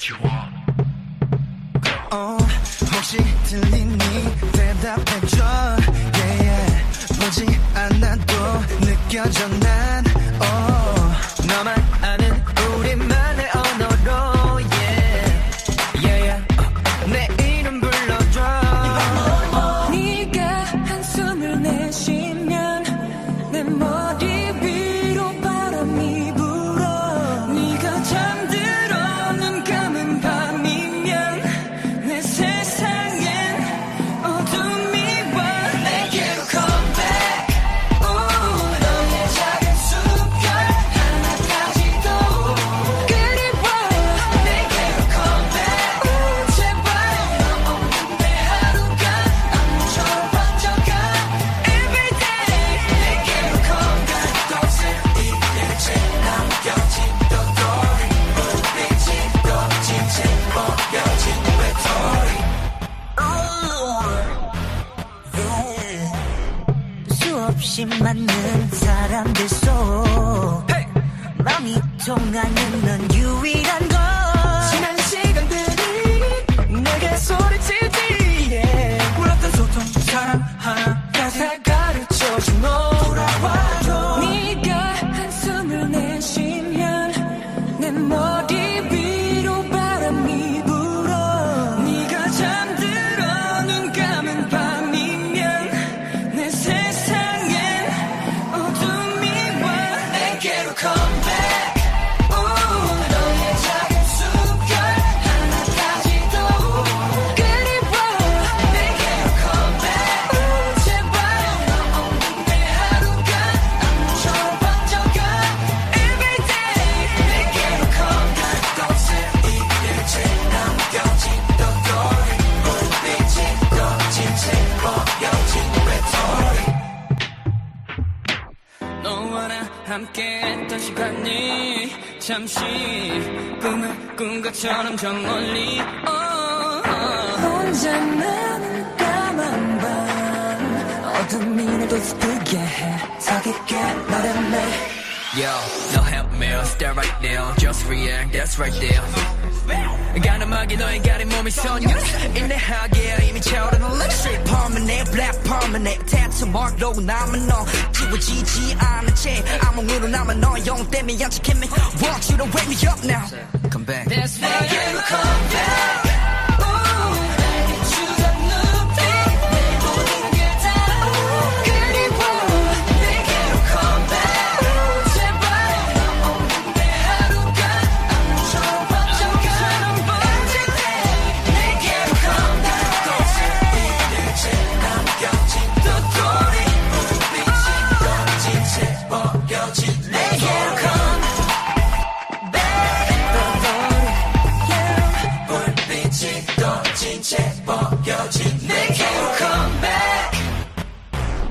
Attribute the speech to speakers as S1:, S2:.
S1: 혹시 들리니 대답해줘 yeah, yeah. 보지 않아도 느껴져 난 너만 아는 우리만의 언어로 yeah, yeah, yeah. 내 이름 불러줘
S2: 네가 한숨을 내쉬면 내 머리 위로 바람이 불어 네가 잠들어 눈 감은 밤이면 내 세상엔 어둠이 와 내게로 come back 너의 작은 숲결 하나까지도 그리워 내게로 come back 제발 너 없는 내 하루가 암처럼 번져가 everyday 내게로 come back 꽃을 이대체 남겨진 도토리 불빛이 꺼진 채 버려진 외톨이 수없이 많은 사람들 속 마음이 통하는 넌 유일한 것 지난 시간들이 내게 소리치지 yeah. 울었던 소통 사랑 하나가 가르쳐준 너 돌아와줘 네가 한숨을 내쉬면 내 머리 위로 바람이 불어 네가 잠들어 눈 감은 밤이면 내 세상엔 어둠이 와 내게로 come back 너의 작은 숲결 하나까지도 그리워 내게로 come back 제발 너 없는 내 하루가 암처럼 번져가 everyday 내게로 come back 꽃을 이대체 남겨진 도토리 불빛이 꺼진 채 버려진 외톨이 너와 나 함께했던 시간이 잠시 꿈을 꾼 것처럼 저 멀리 혼자 나는 까만 밤 어둠이 내도 슬프게 해 더 깊게 너를 내
S3: Yo, no help me, stay right there. Just react, that's right there. 가늠하게 너의 가린 몸이 선율 인내하게 이미 차오르는 electric permanent, black permanent tattoo mark로 남은 너 지워지지 않은 채 암몽으로 남은 너 영 때문에 양측해 me want you to wake me up now come back
S2: That's right